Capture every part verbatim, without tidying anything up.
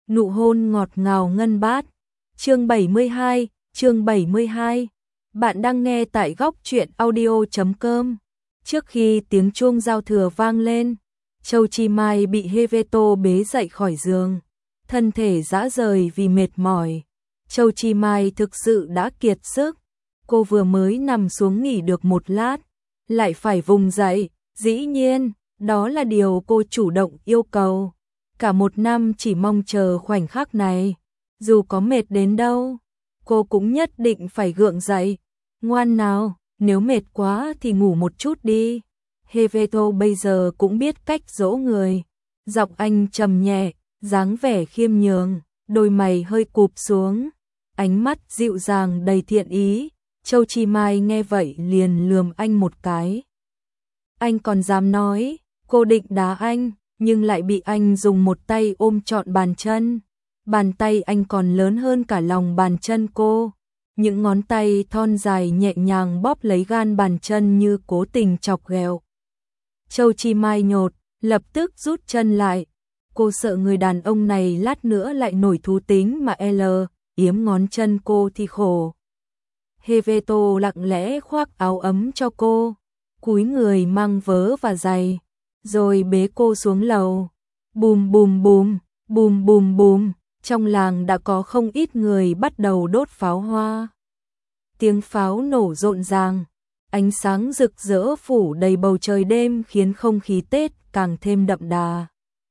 Nụ hôn ngọt ngào ngân bát. Chương bảy mươi hai, chương bảy mươi hai. Bạn đang nghe tại góc truyện audio chấm com. Trước khi tiếng chuông giao thừa vang lên, Châu Chi Mai bị Heveto bế dậy khỏi giường, thân thể rã rời vì mệt mỏi. Châu Chi Mai thực sự đã kiệt sức, cô vừa mới nằm xuống nghỉ được một lát, lại phải vùng dậy, dĩ nhiên, đó là điều cô chủ động yêu cầu. Cả một năm chỉ mong chờ khoảnh khắc này, dù có mệt đến đâu, cô cũng nhất định phải gượng dậy. Ngoan nào, nếu mệt quá thì ngủ một chút đi. Heveto bây giờ cũng biết cách dỗ người. Giọng anh trầm nhẹ, dáng vẻ khiêm nhường, đôi mày hơi cụp xuống, ánh mắt dịu dàng đầy thiện ý. Châu Chi Mai nghe vậy liền lườm anh một cái. Anh còn dám nói, cô định đá anh, nhưng lại bị anh dùng một tay ôm trọn bàn chân. Bàn tay anh còn lớn hơn cả lòng bàn chân cô. Những ngón tay thon dài nhẹ nhàng bóp lấy gan bàn chân như cố tình chọc ghẹo. Châu Chi Mai nhột, lập tức rút chân lại. Cô sợ người đàn ông này lát nữa lại nổi thú tính mà L, yếm ngón chân cô thì khổ. Heveto lặng lẽ khoác áo ấm cho cô, cúi người mang vớ và giày, rồi bế cô xuống lầu. Bùm bùm bùm, bùm bùm bùm, trong làng đã có không ít người bắt đầu đốt pháo hoa. Tiếng pháo nổ rộn ràng, ánh sáng rực rỡ phủ đầy bầu trời đêm khiến không khí Tết càng thêm đậm đà.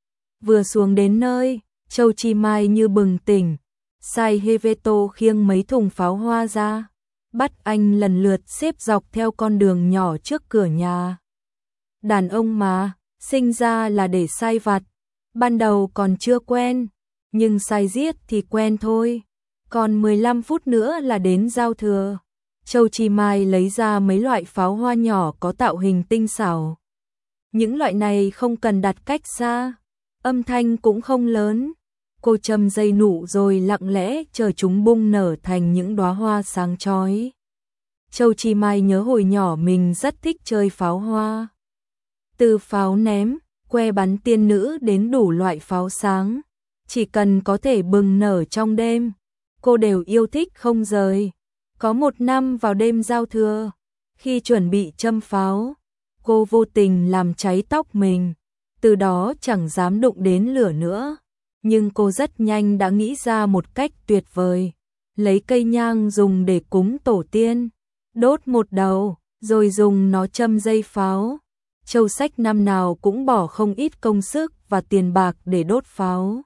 Vừa xuống đến nơi, Châu Chi Mai như bừng tỉnh, sai Heveto khiêng mấy thùng pháo hoa ra, bắt anh lần lượt xếp dọc theo con đường nhỏ trước cửa nhà. Đàn ông mà, sinh ra là để sai vặt, ban đầu còn chưa quen, nhưng sai giết thì quen thôi. Còn mười lăm phút nữa là đến giao thừa. Châu Chi Mai lấy ra mấy loại pháo hoa nhỏ có tạo hình tinh xảo. Những loại này không cần đặt cách xa, âm thanh cũng không lớn. Cô châm dây nụ rồi lặng lẽ chờ chúng bung nở thành những đóa hoa sáng chói. Châu Chi Mai nhớ hồi nhỏ mình rất thích chơi pháo hoa. Từ pháo ném, que bắn tiên nữ đến đủ loại pháo sáng, chỉ cần có thể bừng nở trong đêm, cô đều yêu thích không rời. Có một năm vào đêm giao thừa, khi chuẩn bị châm pháo, cô vô tình làm cháy tóc mình, từ đó chẳng dám đụng đến lửa nữa. Nhưng cô rất nhanh đã nghĩ ra một cách tuyệt vời, lấy cây nhang dùng để cúng tổ tiên, đốt một đầu, rồi dùng nó châm dây pháo. Châu Sách năm nào cũng bỏ không ít công sức và tiền bạc để đốt pháo.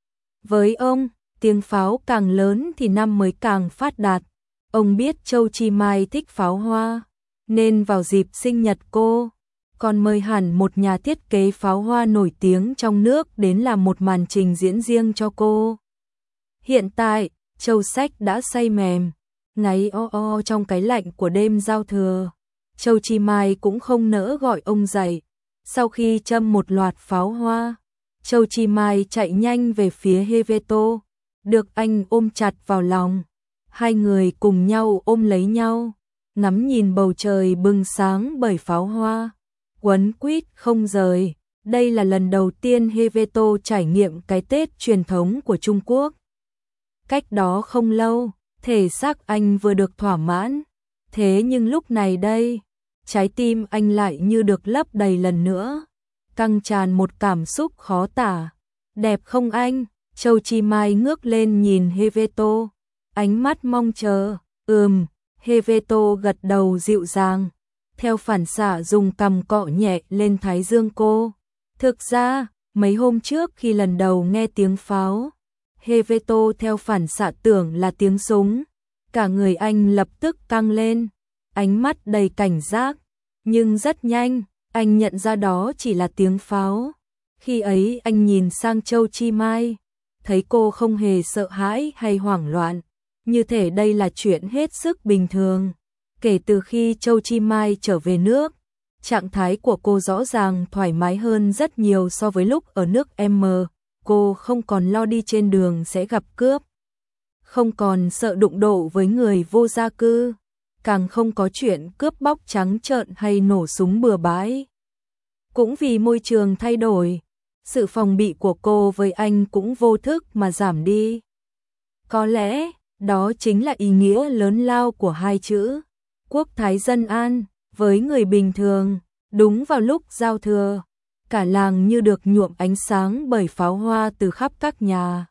Với ông, tiếng pháo càng lớn thì năm mới càng phát đạt. Ông biết Châu Chi Mai thích pháo hoa, nên vào dịp sinh nhật cô, còn mời hẳn một nhà thiết kế pháo hoa nổi tiếng trong nước đến làm một màn trình diễn riêng cho cô. Hiện tại, Châu Sách đã say mềm, ngáy o o trong cái lạnh của đêm giao thừa. Châu Chi Mai cũng không nỡ gọi ông dậy. Sau khi châm một loạt pháo hoa, Châu Chi Mai chạy nhanh về phía Heveto, được anh ôm chặt vào lòng. Hai người cùng nhau ôm lấy nhau, ngắm nhìn bầu trời bừng sáng bởi pháo hoa, quấn quýt không rời. Đây là lần đầu tiên Heveto trải nghiệm cái Tết truyền thống của Trung Quốc. Cách đó không lâu, thể xác anh vừa được thỏa mãn, thế nhưng lúc này đây, trái tim anh lại như được lấp đầy lần nữa, căng tràn một cảm xúc khó tả. Đẹp không anh? Châu Chi Mai ngước lên nhìn Heveto, ánh mắt mong chờ. Ừm, Heveto gật đầu dịu dàng, theo phản xạ dùng cằm cọ nhẹ lên thái dương cô. Thực ra, mấy hôm trước khi lần đầu nghe tiếng pháo, Heveto theo phản xạ tưởng là tiếng súng. Cả người anh lập tức căng lên, ánh mắt đầy cảnh giác. Nhưng rất nhanh, anh nhận ra đó chỉ là tiếng pháo. Khi ấy anh nhìn sang Châu Chi Mai, thấy cô không hề sợ hãi hay hoảng loạn, như thể đây là chuyện hết sức bình thường. Kể từ khi Châu Chi Mai trở về nước, trạng thái của cô rõ ràng thoải mái hơn rất nhiều so với lúc ở nước M. Cô không còn lo đi trên đường sẽ gặp cướp, không còn sợ đụng độ với người vô gia cư, càng không có chuyện cướp bóc trắng trợn hay nổ súng bừa bãi. Cũng vì môi trường thay đổi, sự phòng bị của cô với anh cũng vô thức mà giảm đi. Có lẽ, đó chính là ý nghĩa lớn lao của hai chữ quốc thái dân an. Với người bình thường, đúng vào lúc giao thừa, cả làng như được nhuộm ánh sáng bởi pháo hoa từ khắp các nhà.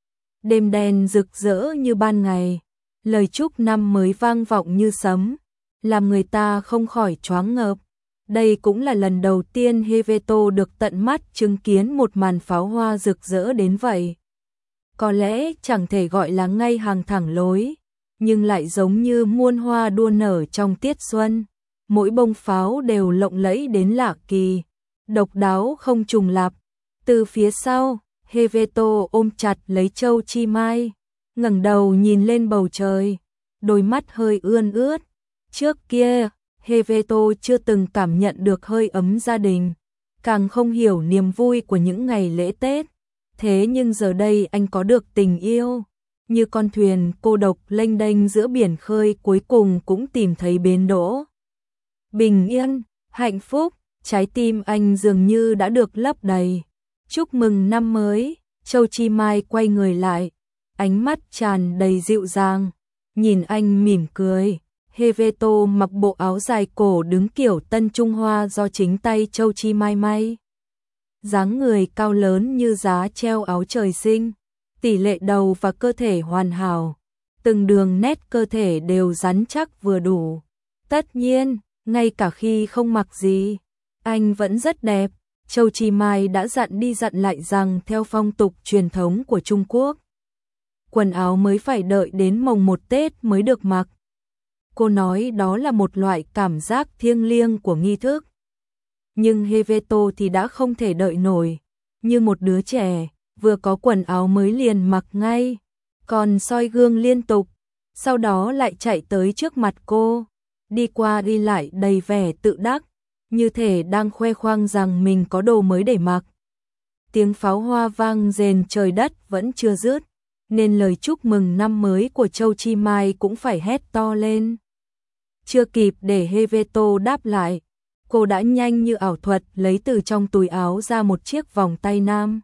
Đêm đen rực rỡ như ban ngày, lời chúc năm mới vang vọng như sấm, làm người ta không khỏi choáng ngợp. Đây cũng là lần đầu tiên Heveto được tận mắt chứng kiến một màn pháo hoa rực rỡ đến vậy. Có lẽ chẳng thể gọi là ngay hàng thẳng lối, nhưng lại giống như muôn hoa đua nở trong tiết xuân. Mỗi bông pháo đều lộng lẫy đến lạ kỳ, độc đáo không trùng lặp. Từ phía sau, Heveto ôm chặt lấy Châu Chi Mai, ngẩng đầu nhìn lên bầu trời, đôi mắt hơi ươn ướt. Trước kia, Heveto chưa từng cảm nhận được hơi ấm gia đình, càng không hiểu niềm vui của những ngày lễ Tết. Thế nhưng giờ đây anh có được tình yêu, như con thuyền cô độc lênh đênh giữa biển khơi cuối cùng cũng tìm thấy bến đỗ. Bình yên, hạnh phúc, trái tim anh dường như đã được lấp đầy. Chúc mừng năm mới, Châu Chi Mai quay người lại, ánh mắt tràn đầy dịu dàng, nhìn anh mỉm cười. Heveto mặc bộ áo dài cổ đứng kiểu Tân Trung Hoa do chính tay Châu Chi Mai may. Dáng người cao lớn như giá treo áo trời sinh, tỷ lệ đầu và cơ thể hoàn hảo, từng đường nét cơ thể đều rắn chắc vừa đủ. Tất nhiên, ngay cả khi không mặc gì, anh vẫn rất đẹp. Châu Chi Mai đã dặn đi dặn lại rằng theo phong tục truyền thống của Trung Quốc, quần áo mới phải đợi đến mồng một Tết mới được mặc. Cô nói đó là một loại cảm giác thiêng liêng của nghi thức. Nhưng Heveto thì đã không thể đợi nổi, như một đứa trẻ, vừa có quần áo mới liền mặc ngay, còn soi gương liên tục, sau đó lại chạy tới trước mặt cô, đi qua đi lại đầy vẻ tự đắc, như thể đang khoe khoang rằng mình có đồ mới để mặc. Tiếng pháo hoa vang rền trời đất vẫn chưa dứt, nên lời chúc mừng năm mới của Châu Chi Mai cũng phải hét to lên. Chưa kịp để Heveto đáp lại, cô đã nhanh như ảo thuật lấy từ trong túi áo ra một chiếc vòng tay nam.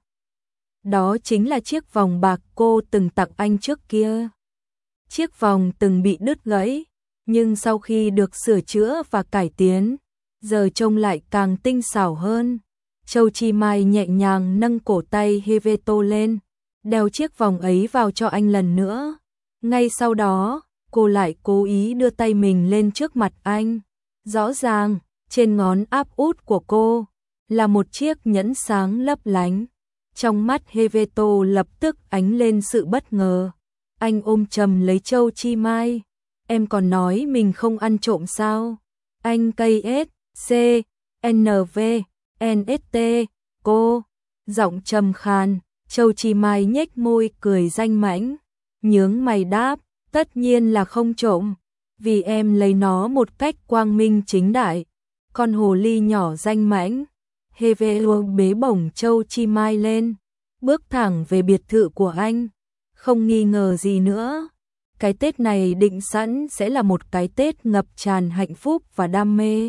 Đó chính là chiếc vòng bạc cô từng tặng anh trước kia. Chiếc vòng từng bị đứt gãy, nhưng sau khi được sửa chữa và cải tiến, giờ trông lại càng tinh xảo hơn. Châu Chi Mai nhẹ nhàng nâng cổ tay Heveto lên, đeo chiếc vòng ấy vào cho anh lần nữa. Ngay sau đó, cô lại cố ý đưa tay mình lên trước mặt anh. Rõ ràng, trên ngón áp út của cô là một chiếc nhẫn sáng lấp lánh. Trong mắt Heveto lập tức ánh lên sự bất ngờ. Anh ôm chầm lấy Châu Chi Mai. Em còn nói mình không ăn trộm sao? Anh cây S, C, N V, N S T, cô. Giọng trầm khàn, Châu Chi Mai nhếch môi cười danh mãnh, nhướng mày đáp, tất nhiên là không trộm, vì em lấy nó một cách quang minh chính đại. Con hồ ly nhỏ danh mãnh. Heveto bế bổng Châu Chi Mai lên, bước thẳng về biệt thự của anh. Không nghi ngờ gì nữa, cái Tết này định sẵn sẽ là một cái Tết ngập tràn hạnh phúc và đam mê.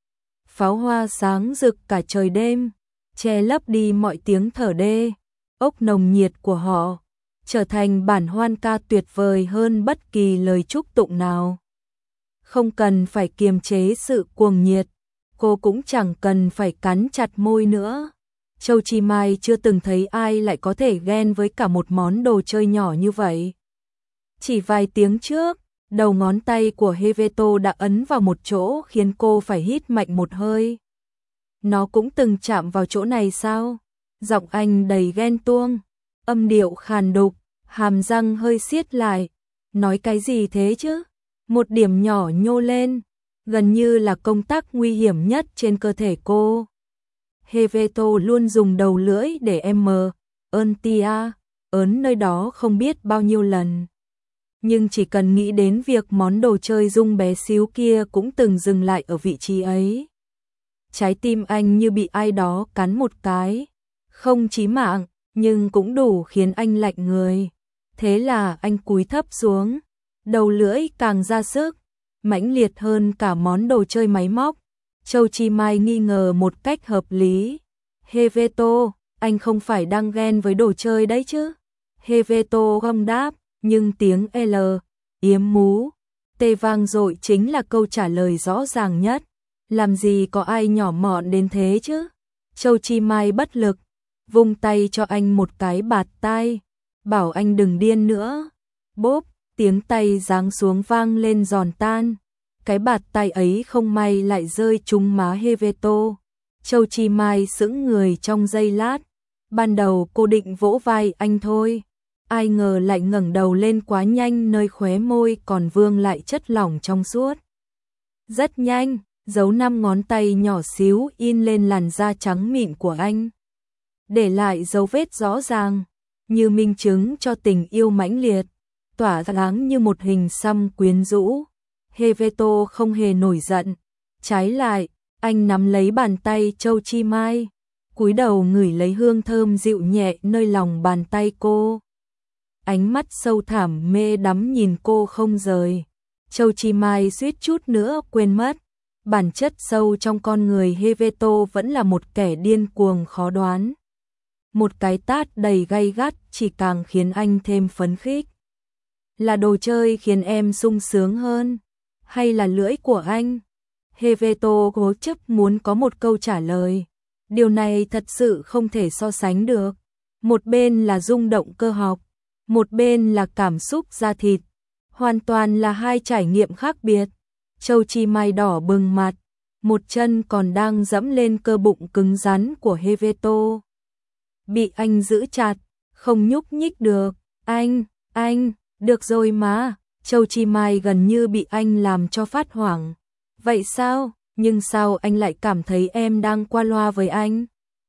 Pháo hoa sáng rực cả trời đêm, che lấp đi mọi tiếng thở đê, ốc nồng nhiệt của họ, trở thành bản hoan ca tuyệt vời hơn bất kỳ lời chúc tụng nào. Không cần phải kiềm chế sự cuồng nhiệt, cô cũng chẳng cần phải cắn chặt môi nữa. Châu Chi Mai chưa từng thấy ai lại có thể ghen với cả một món đồ chơi nhỏ như vậy. Chỉ vài tiếng trước, đầu ngón tay của Heveto đã ấn vào một chỗ khiến cô phải hít mạnh một hơi. Nó cũng từng chạm vào chỗ này sao? Giọng anh đầy ghen tuông, âm điệu khàn đục, hàm răng hơi siết lại. Nói cái gì thế chứ? Một điểm nhỏ nhô lên, gần như là công tắc nguy hiểm nhất trên cơ thể cô. Heveto luôn dùng đầu lưỡi để em mờ, ơn tia, ớn nơi đó không biết bao nhiêu lần. Nhưng chỉ cần nghĩ đến việc món đồ chơi rung bé xíu kia cũng từng dừng lại ở vị trí ấy. Trái tim anh như bị ai đó cắn một cái, không chí mạng, nhưng cũng đủ khiến anh lạnh người. Thế là anh cúi thấp xuống, đầu lưỡi càng ra sức, mãnh liệt hơn cả món đồ chơi máy móc. Châu Chi Mai nghi ngờ một cách hợp lý. Heveto, anh không phải đang ghen với đồ chơi đấy chứ? Heveto không đáp, nhưng tiếng L, yếm mú, tê vang dội chính là câu trả lời rõ ràng nhất. Làm gì có ai nhỏ mọn đến thế chứ? Châu Chi Mai bất lực, vung tay cho anh một cái bạt tai, bảo anh đừng điên nữa. Bốp, tiếng tay giáng xuống vang lên giòn tan. Cái bạt tay ấy không may lại rơi trúng má Heveto. Châu Chi Mai sững người trong giây lát. Ban đầu cô định vỗ vai anh thôi, ai ngờ lại ngẩng đầu lên quá nhanh, nơi khóe môi còn vương lại chất lỏng trong suốt. Rất nhanh, dấu năm ngón tay nhỏ xíu in lên làn da trắng mịn của anh, để lại dấu vết rõ ràng, như minh chứng cho tình yêu mãnh liệt, tỏa sáng như một hình xăm quyến rũ. Heveto không hề nổi giận, trái lại, anh nắm lấy bàn tay Châu Chi Mai, cúi đầu ngửi lấy hương thơm dịu nhẹ nơi lòng bàn tay cô. Ánh mắt sâu thẳm mê đắm nhìn cô không rời. Châu Chi Mai suýt chút nữa quên mất, bản chất sâu trong con người Heveto vẫn là một kẻ điên cuồng khó đoán. Một cái tát đầy gay gắt chỉ càng khiến anh thêm phấn khích. Là đồ chơi khiến em sung sướng hơn, hay là lưỡi của anh? Heveto cố chấp muốn có một câu trả lời. Điều này thật sự không thể so sánh được. Một bên là rung động cơ học, một bên là cảm xúc da thịt. Hoàn toàn là hai trải nghiệm khác biệt. Châu Chi Mai đỏ bừng mặt, một chân còn đang dẫm lên cơ bụng cứng rắn của Heveto. Bị anh giữ chặt, không nhúc nhích được. Anh, anh, được rồi mà. Châu Chi Mai gần như bị anh làm cho phát hoảng. Vậy sao? Nhưng sao anh lại cảm thấy em đang qua loa với anh?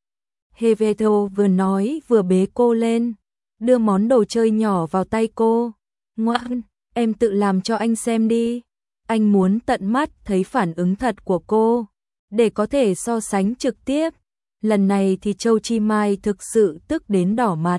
Heveto vừa nói vừa bế cô lên, đưa món đồ chơi nhỏ vào tay cô. Ngoan, em tự làm cho anh xem đi. Anh muốn tận mắt thấy phản ứng thật của cô, để có thể so sánh trực tiếp. Lần này thì Châu Chi Mai thực sự tức đến đỏ mặt.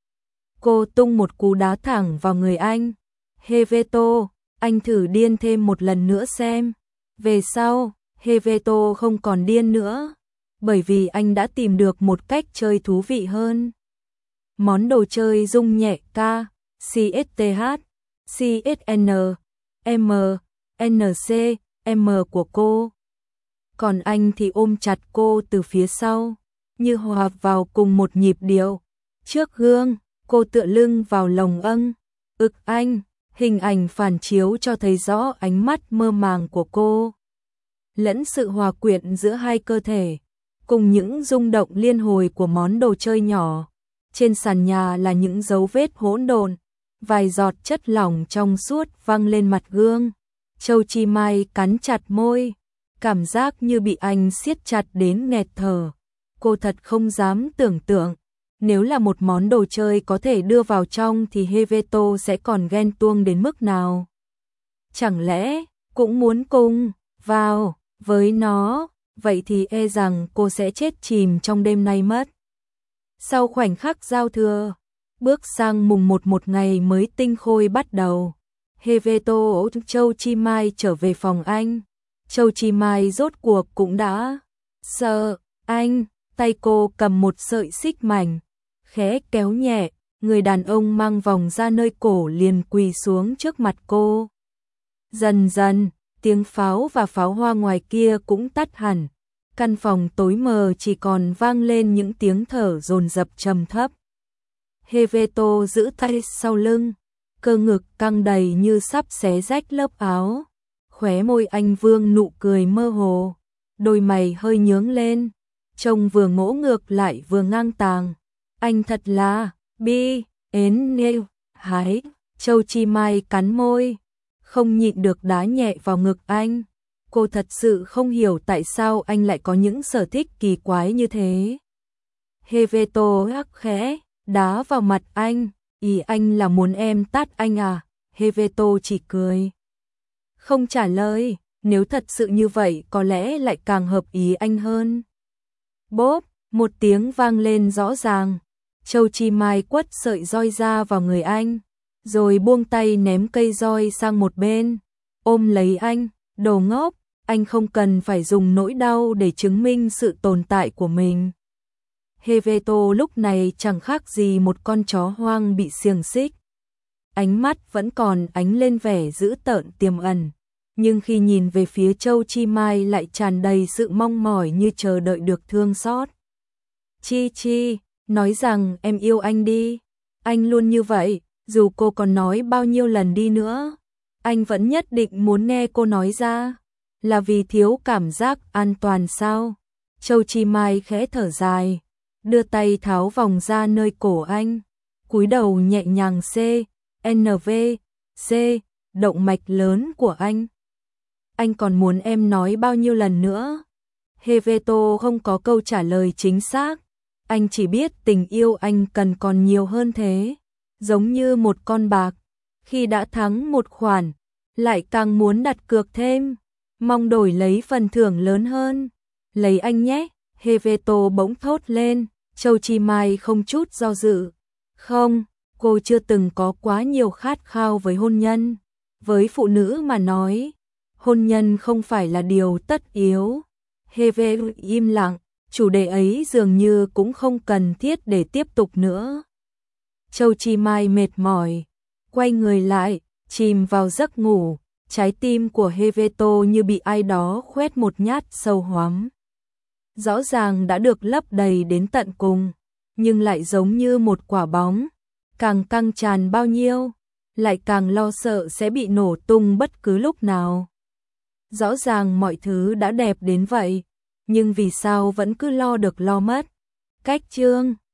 Cô tung một cú đá thẳng vào người anh. Heveto, anh thử điên thêm một lần nữa xem. Về sau, Heveto không còn điên nữa, bởi vì anh đã tìm được một cách chơi thú vị hơn. Món đồ chơi rung nhẹ K, xê ét tê hát, xê ét en, M, en xê, M của cô. Còn anh thì ôm chặt cô từ phía sau, như hòa vào cùng một nhịp điệu. Trước gương, cô tựa lưng vào lồng âng, ực anh, hình ảnh phản chiếu cho thấy rõ ánh mắt mơ màng của cô, lẫn sự hòa quyện giữa hai cơ thể, cùng những rung động liên hồi của món đồ chơi nhỏ. Trên sàn nhà là những dấu vết hỗn độn, vài giọt chất lỏng trong suốt văng lên mặt gương. Châu Chi Mai cắn chặt môi, cảm giác như bị anh siết chặt đến nghẹt thở. Cô thật không dám tưởng tượng, nếu là một món đồ chơi có thể đưa vào trong thì Heveto sẽ còn ghen tuông đến mức nào. Chẳng lẽ cũng muốn cùng vào với nó, vậy thì e rằng cô sẽ chết chìm trong đêm nay mất. Sau khoảnh khắc giao thừa, bước sang mùng một, một ngày mới tinh khôi bắt đầu. Heveto Châu Chi Mai trở về phòng anh. Châu Chi Mai rốt cuộc cũng đã sợ anh, tay cô cầm một sợi xích mảnh, khẽ kéo nhẹ, người đàn ông mang vòng ra nơi cổ liền quỳ xuống trước mặt cô. Dần dần, tiếng pháo và pháo hoa ngoài kia cũng tắt hẳn. Căn phòng tối mờ chỉ còn vang lên những tiếng thở dồn dập trầm thấp. Heveto giữ tay sau lưng, cơ ngực căng đầy như sắp xé rách lớp áo. Khóe môi anh vương nụ cười mơ hồ, đôi mày hơi nhướng lên, trông vừa ngỗ ngược lại vừa ngang tàng. Anh thật là bi, ến nêu, hái. Châu Chi Mai cắn môi, không nhịn được đá nhẹ vào ngực anh. Cô thật sự không hiểu tại sao anh lại có những sở thích kỳ quái như thế. Heveto hắc khẽ, đá vào mặt anh. Ý anh là muốn em tát anh à? Heveto chỉ cười, không trả lời. Nếu thật sự như vậy có lẽ lại càng hợp ý anh hơn. Bốp, một tiếng vang lên rõ ràng. Châu Chi Mai quất sợi roi ra vào người anh, rồi buông tay ném cây roi sang một bên, ôm lấy anh. Đồ ngốc, anh không cần phải dùng nỗi đau để chứng minh sự tồn tại của mình. Heveto lúc này chẳng khác gì một con chó hoang bị xiềng xích. Ánh mắt vẫn còn ánh lên vẻ dữ tợn tiềm ẩn, nhưng khi nhìn về phía Châu Chi Mai lại tràn đầy sự mong mỏi như chờ đợi được thương xót. Chi Chi, nói rằng em yêu anh đi. Anh luôn như vậy, dù cô còn nói bao nhiêu lần đi nữa. Anh vẫn nhất định muốn nghe cô nói ra. Là vì thiếu cảm giác an toàn sao? Châu Chi Mai khẽ thở dài, đưa tay tháo vòng ra nơi cổ anh, cúi đầu nhẹ nhàng C, N V, C, động mạch lớn của anh. Anh còn muốn em nói bao nhiêu lần nữa? Heveto không có câu trả lời chính xác, anh chỉ biết tình yêu anh cần còn nhiều hơn thế, giống như một con bạc, khi đã thắng một khoản, lại càng muốn đặt cược thêm, mong đổi lấy phần thưởng lớn hơn. Lấy anh nhé, Heveto bỗng thốt lên. Châu Chi Mai không chút do dự. Không, cô chưa từng có quá nhiều khát khao với hôn nhân. Với phụ nữ mà nói, hôn nhân không phải là điều tất yếu. Heve im lặng, chủ đề ấy dường như cũng không cần thiết để tiếp tục nữa. Châu Chi Mai mệt mỏi, quay người lại, chìm vào giấc ngủ. Trái tim của Heveto như bị ai đó khoét một nhát sâu hoắm. Rõ ràng đã được lấp đầy đến tận cùng, nhưng lại giống như một quả bóng, càng căng tràn bao nhiêu, lại càng lo sợ sẽ bị nổ tung bất cứ lúc nào. Rõ ràng mọi thứ đã đẹp đến vậy, nhưng vì sao vẫn cứ lo được lo mất. Cách chương